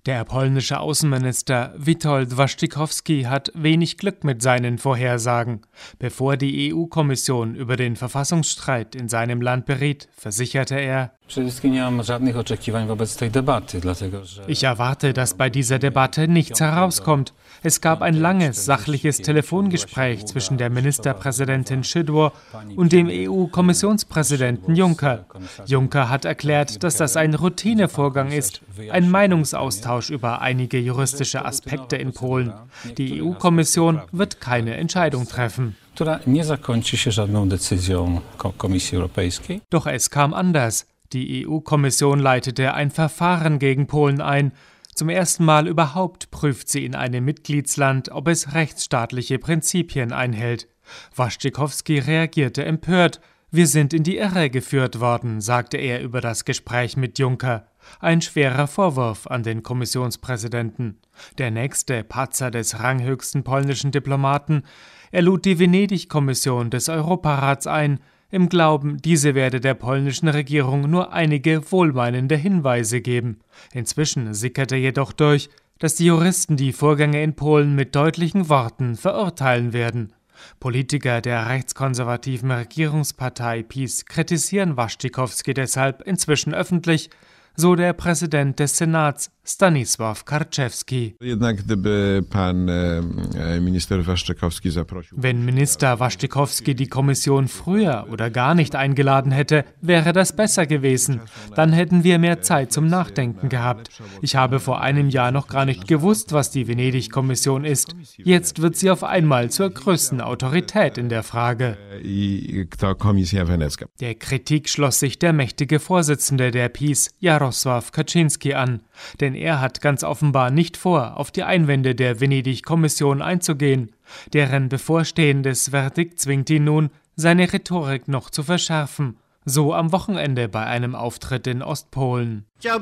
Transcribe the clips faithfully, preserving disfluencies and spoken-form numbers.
Der polnische Außenminister Witold Waszczykowski hat wenig Glück mit seinen Vorhersagen. Bevor die E U-Kommission über den Verfassungsstreit in seinem Land beriet, versicherte er: Ich erwarte, dass bei dieser Debatte nichts herauskommt. Es gab ein langes, sachliches Telefongespräch zwischen der Ministerpräsidentin Szydło und dem E U-Kommissionspräsidenten Juncker. Juncker hat erklärt, dass das ein Routinevorgang ist, ein Meinungsaustausch über einige juristische Aspekte in Polen. Die E U-Kommission wird keine Entscheidung treffen. Doch es kam anders. Die E U-Kommission leitete ein Verfahren gegen Polen ein. Zum ersten Mal überhaupt prüft sie in einem Mitgliedsland, ob es rechtsstaatliche Prinzipien einhält. Waszczykowski reagierte empört. Wir sind in die Irre geführt worden, sagte er über das Gespräch mit Juncker. Ein schwerer Vorwurf an den Kommissionspräsidenten. Der nächste Patzer des ranghöchsten polnischen Diplomaten: Er lud die Venedig-Kommission des Europarats ein, im Glauben, diese werde der polnischen Regierung nur einige wohlmeinende Hinweise geben. Inzwischen sickerte jedoch durch, dass die Juristen die Vorgänge in Polen mit deutlichen Worten verurteilen werden. Politiker der rechtskonservativen Regierungspartei PiS kritisieren Waszczykowski deshalb inzwischen öffentlich, so der Präsident des Senats Stanisław Karczewski. Wenn Minister Waszczykowski die Kommission früher oder gar nicht eingeladen hätte, wäre das besser gewesen. Dann hätten wir mehr Zeit zum Nachdenken gehabt. Ich habe vor einem Jahr noch gar nicht gewusst, was die Venedig-Kommission ist. Jetzt wird sie auf einmal zur größten Autorität in der Frage. Der Kritik schloss sich der mächtige Vorsitzende der PiS, Jarosław Kaczyński, an. Denn er hat ganz offenbar nicht vor, auf die Einwände der Venedig-Kommission einzugehen. Deren bevorstehendes Verdikt zwingt ihn nun, seine Rhetorik noch zu verschärfen. So am Wochenende bei einem Auftritt in Ostpolen.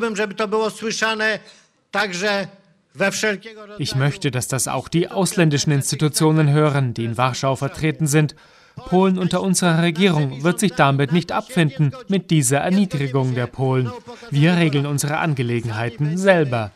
Ich möchte, dass das auch die ausländischen Institutionen hören, die in Warschau vertreten sind. Polen unter unserer Regierung wird sich damit nicht abfinden, mit dieser Erniedrigung der Polen. Wir regeln unsere Angelegenheiten selber.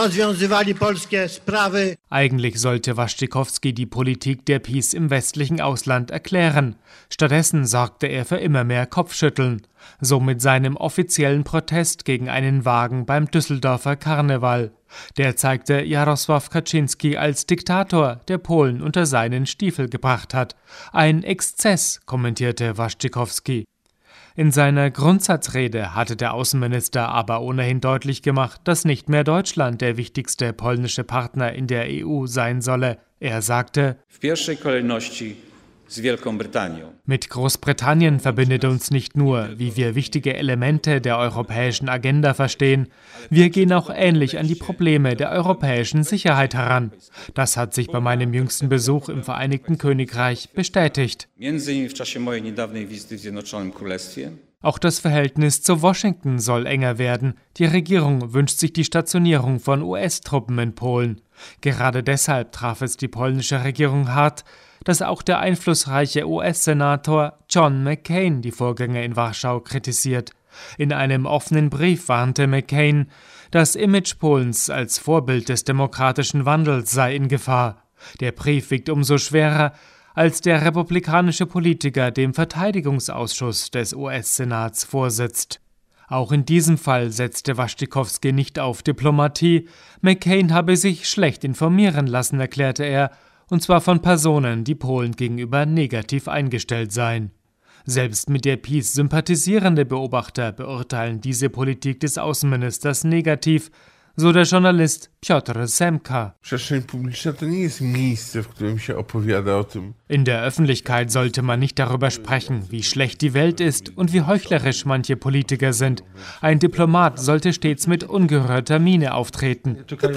Eigentlich sollte Waszczykowski die Politik der PiS im westlichen Ausland erklären. Stattdessen sorgte er für immer mehr Kopfschütteln. So mit seinem offiziellen Protest gegen einen Wagen beim Düsseldorfer Karneval. Der zeigte Jarosław Kaczyński als Diktator, der Polen unter seinen Stiefel gebracht hat. Ein Exzess, kommentierte Waszczykowski. In seiner Grundsatzrede hatte der Außenminister aber ohnehin deutlich gemacht, dass nicht mehr Deutschland der wichtigste polnische Partner in der E U sein solle. Er sagte: Mit Großbritannien verbindet uns nicht nur, wie wir wichtige Elemente der europäischen Agenda verstehen, wir gehen auch ähnlich an die Probleme der europäischen Sicherheit heran. Das hat sich bei meinem jüngsten Besuch im Vereinigten Königreich bestätigt. Auch das Verhältnis zu Washington soll enger werden. Die Regierung wünscht sich die Stationierung von U S-Truppen in Polen. Gerade deshalb traf es die polnische Regierung hart, dass auch der einflussreiche U S-Senator John McCain die Vorgänge in Warschau kritisiert. In einem offenen Brief warnte McCain, das Image Polens als Vorbild des demokratischen Wandels sei in Gefahr. Der Brief wiegt umso schwerer, als der republikanische Politiker dem Verteidigungsausschuss des U S-Senats vorsitzt. Auch in diesem Fall setzte Waszczykowski nicht auf Diplomatie. McCain habe sich schlecht informieren lassen, erklärte er, und zwar von Personen, die Polen gegenüber negativ eingestellt seien. Selbst mit der PiS sympathisierende Beobachter beurteilen diese Politik des Außenministers negativ, so der Journalist Piotr Semka. In der Öffentlichkeit sollte man nicht darüber sprechen, wie schlecht die Welt ist und wie heuchlerisch manche Politiker sind. Ein Diplomat sollte stets mit ungerührter Miene auftreten.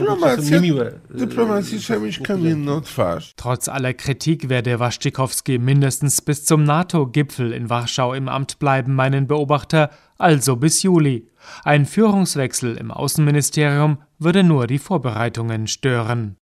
Trotz aller Kritik werde Waszczykowski mindestens bis zum NATO-Gipfel in Warschau im Amt bleiben, meinen Beobachter, also bis Juli. Ein Führungswechsel im Außenministerium würde nur die Vorbereitungen stören.